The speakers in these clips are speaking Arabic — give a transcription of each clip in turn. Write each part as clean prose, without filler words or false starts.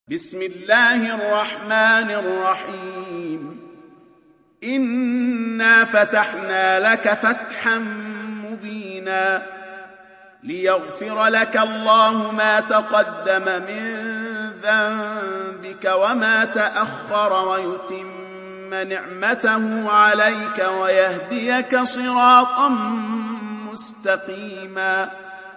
بسم الله الرحمن الرحيم إنا فتحنا لك فتحا مبينا ليغفر لك الله ما تقدم من ذنبك وما تأخر ويتم نعمته عليك ويهديك صراطا مستقيما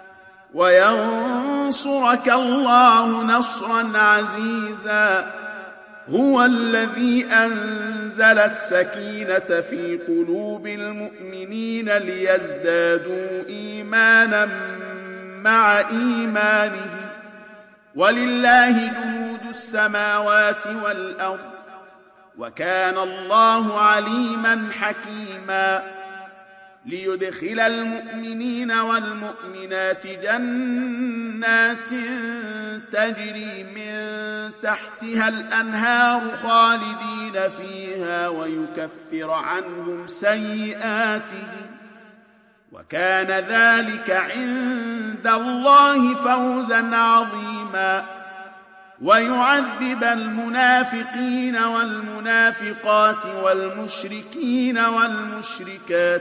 وينصرك الله نصرا عزيزا هو الذي أنزل السكينة في قلوب المؤمنين ليزدادوا إيمانا مع إيمانهم ولله جنود السماوات والأرض وكان الله عليما حكيما ليدخل المؤمنين والمؤمنات جنات تجري من تحتها الأنهار خالدين فيها ويكفر عنهم سيئاتهم وكان ذلك عند الله فوزا عظيما ويعذب المنافقين والمنافقات والمشركين والمشركات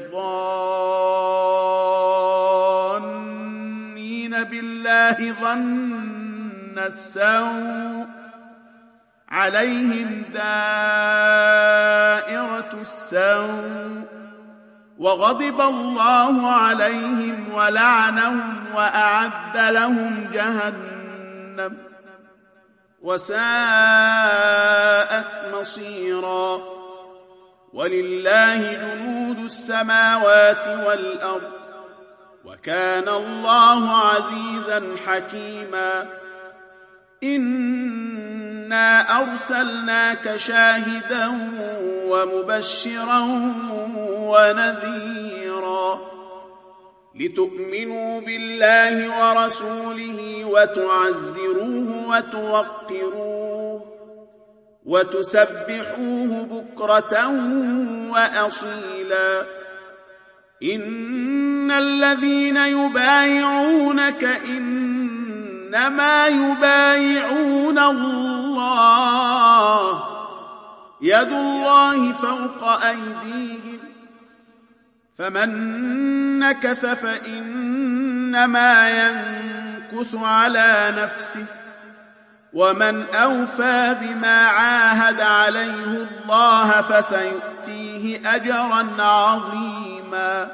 الظانين بالله ظن السوء عليهم دائرة السوء وغضب الله عليهم ولعنهم وأعد لهم جهنم وساءت مصيرا ولله جنود السماوات والأرض وكان الله عزيزا حكيما إنا أرسلناك شاهدا ومبشرا ونذيرا لتؤمنوا بالله ورسوله وتعزروه وتوقروه وتسبحوه بكرة وأصيلا إن الذين يبايعونك إنما يبايعون الله يد الله فوق أيديهم فمن نكث فإنما ينكث على نفسه ومن أوفى بما عاهد عليه الله فسيؤتيه أجرا عظيما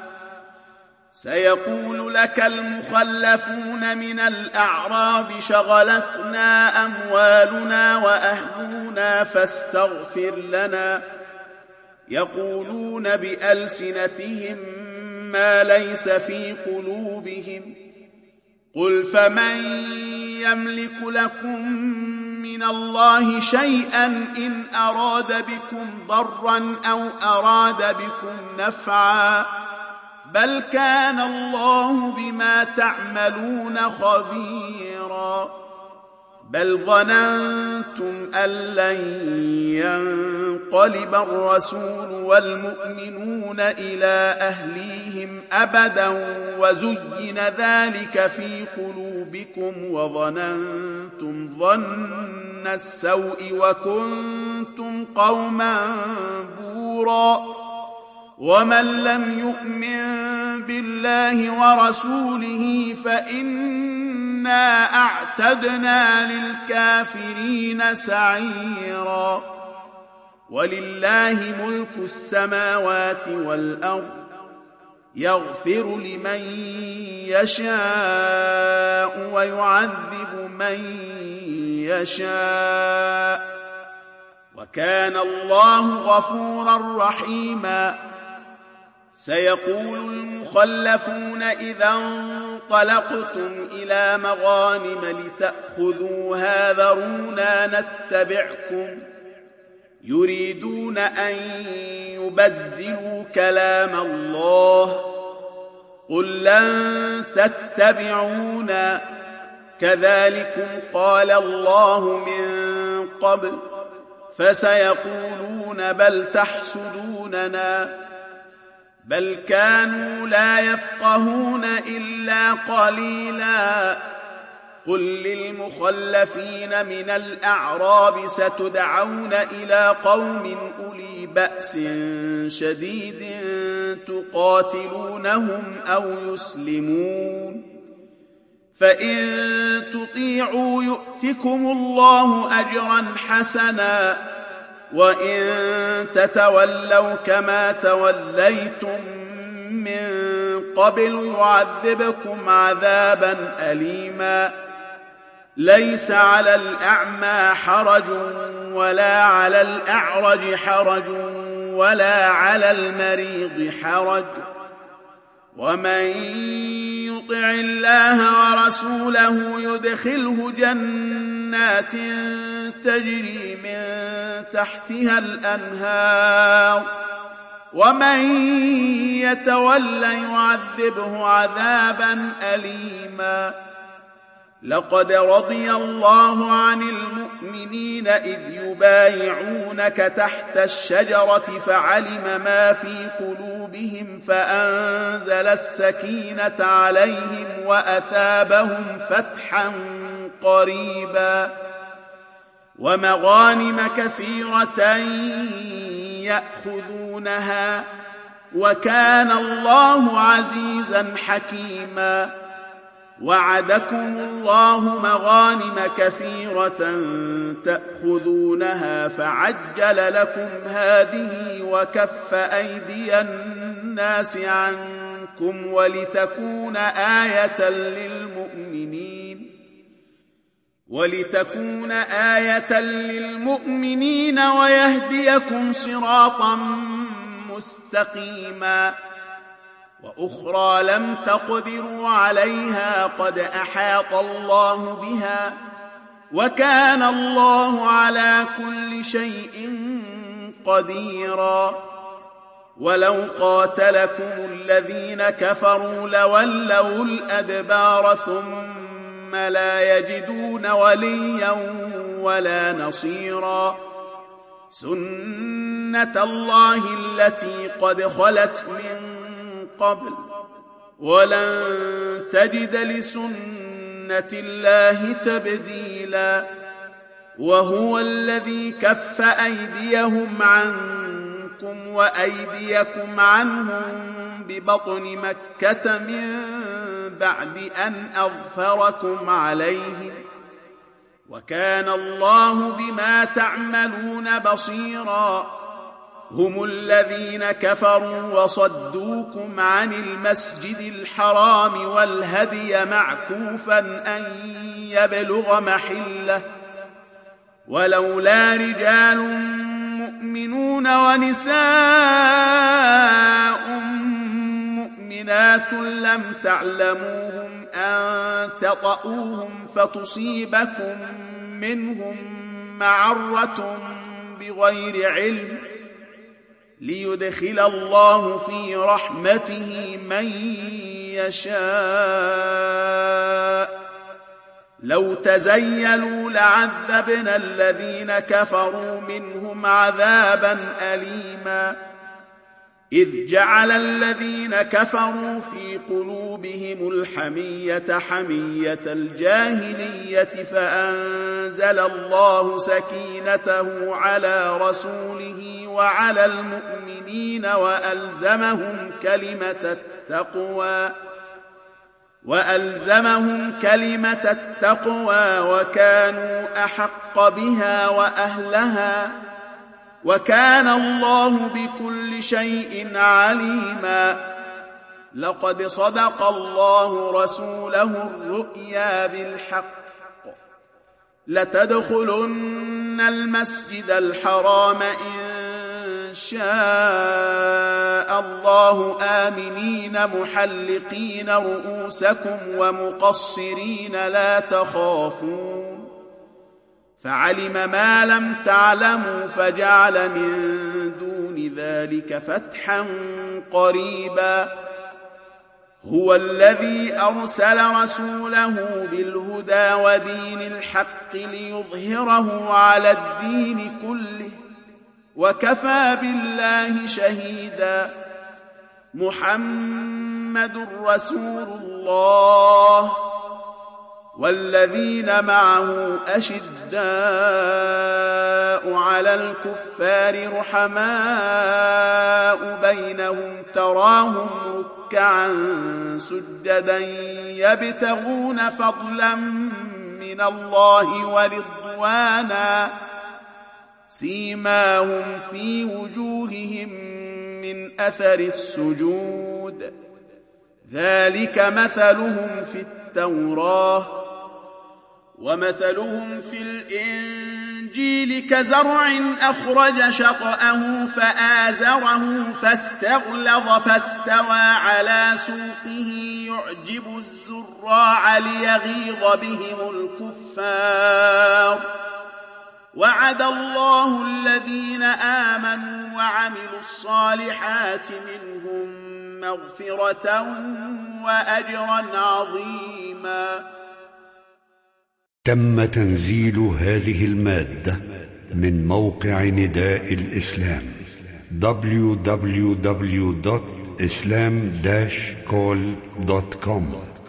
سيقول لك المخلفون من الأعراب شغلتنا أموالنا وأهلنا فاستغفر لنا يقولون بألسنتهم ما ليس في قلوبهم قل فمن يملك لكم من الله شيئا إن أراد بكم ضرا أو أراد بكم نفعا بل كان الله بما تعملون خبيرا بل ظننتم أن لن ينقلب الرسول والمؤمنون إلى أهليهم أبدا وزين ذلك في قلوبكم وظننتم ظن السوء وكنتم قوما بورا ومن لم يؤمن بالله ورسوله فإنا أعتدنا للكافرين سعيرا ولله ملك السماوات والأرض يغفر لمن يشاء ويعذب من يشاء وكان الله غفورا رحيما سيقول المخلفون إذا انطلقتم إلى مغانم لتأخذوها ذرونا نتبعكم يريدون أن يبدلوا كلام الله قل لن تتبعونا كذلكم قال الله من قبل فسيقولون بل تحسدوننا بل كانوا لا يفقهون إلا قليلا قل للمخلفين من الأعراب ستدعون إلى قوم أولي بأس شديد تقاتلونهم أو يسلمون، فإن تطيعوا يؤتكم الله أجرا حسنا، وإن تتولوا كما توليتم من قبل يعذبكم عذابا أليما. ليس على الأعمى حرج ولا على الأعرج حرج ولا على المريض حرج، ومن يطع الله ورسوله يدخله جنات تجري من تحتها الأنهار، ومن يتولى يعذبه عذابا أليما. لقد رضي الله عن المؤمنين إذ يبايعونك تحت الشجرة فعلم ما في قلوبهم فأنزل السكينة عليهم وأثابهم فتحا قريبا ومغانم كثيرة يأخذونها، وكان الله عزيزا حكيما. وعدكم الله مغانم كثيرة تأخذونها فعجل لكم هذه وكف أيدي الناس عنكم ولتكون آية للمؤمنين ويهديكم صراطا مستقيما. وأخرى لم تقدروا عليها قد أحاط الله بها، وكان الله على كل شيء قديرا. ولو قاتلكم الذين كفروا لولوا الأدبار ثم لا يجدون وليا ولا نصيرا. سنة الله التي قد خلت من قبل، ولن تجد لسنة الله تبديلا. وهو الذي كف أيديهم عنكم وأيديكم عنهم ببطن مكة من بعد أن أظفركم عليهم، وكان الله بما تعملون بصيرا. هم الذين كفروا وصدوكم عن المسجد الحرام والهدي معكوفا أن يبلغ محله، ولولا رجال مؤمنون ونساء مؤمنات لم تعلموهم أن تطؤوهم فتصيبكم منهم معرة بغير علم، ليدخل الله في رحمته من يشاء. لو تزيلوا لعذبنا الذين كفروا منهم عذابا أليما. إذ جعل الذين كفروا في قلوبهم الحمية حمية الجاهلية فأنزل الله سكينته على رسوله وعلى المؤمنين وألزمهم كلمة التقوى وكانوا أحق بها وأهلها، وكان الله بكل شيء عليما. لقد صدق الله رسوله الرؤيا بالحق، لتدخلن المسجد الحرام إن شاء الله آمنين محلقين رؤوسكم ومقصرين لا تخافون، فعلم ما لم تعلموا فجعل من دون ذلك فتحا قريبا. هو الذي أرسل رسوله بالهدى ودين الحق ليظهره على الدين كله، وكفى بالله شهيدا. محمد رسول الله والذين معه أشداء على الكفار رحماء بينهم تراهم ركعا سجدا يبتغون فضلا من الله ورضوانا سيماهم في وجوههم من أثر السجود ذلك مثلهم في التوراة ومثلهم في الإنجيل كزرع أخرج شطأه فآزره فاستغلظ فاستوى على سوقه يعجب الزراع ليغيظ بهم الكفار وعد الله الذين آمنوا وعملوا الصالحات منهم مغفرة وأجرا عظيما. تم تنزيل هذه المادة من موقع نداء الإسلام www.islam-call.com